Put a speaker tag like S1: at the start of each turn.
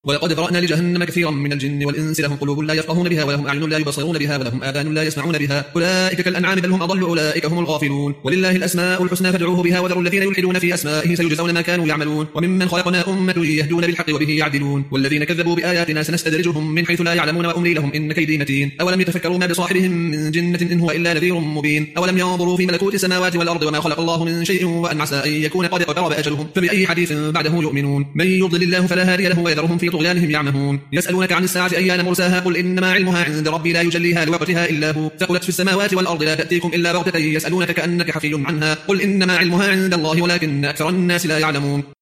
S1: ولقد ذرأنا لجهنم كثيرا من الجن والإنس لهم قلوب لا يفقهون بها ولهم أعين لا يبصرون بها ولهم آذان لا يسمعون بها أولئك كالأنعام بل هم أضل أولئك هم الغافلون ولله الأسماء الحسنى فادعوه بها وذروا الذين يلحدون في أسمائه سيجزون ما كانوا يعملون وممن خلقنا أمة يهدون بالحق وبه يعدلون والذين كذبوا بآياتنا سنستدرجهم من حيث لا يعلمون وأملي لهم إن كيدي متين أولم يتفكروا ما بصاحبهم من جنة إن هو إلا نذير مبين أولم ينظروا في ملكوت السماوات والأرض وما خلق الله من شيء وأن عسى أن يكون قد اقترب أجلهم فبأي حديث بعده يؤمنون من يضلل الله فلا هادي له ويذرهم في طغيانهم يعمهون يسألونك عن الساعة أيان مرساها قل إنما علمها عند ربي لا يجليها لوقتها إلا هو ثقلت في السماوات والأرض لا تأتيكم إلا بغتة يسألونك كأنك حفي عنها قل إنما علمها عند الله ولكن أكثر الناس لا يعلمون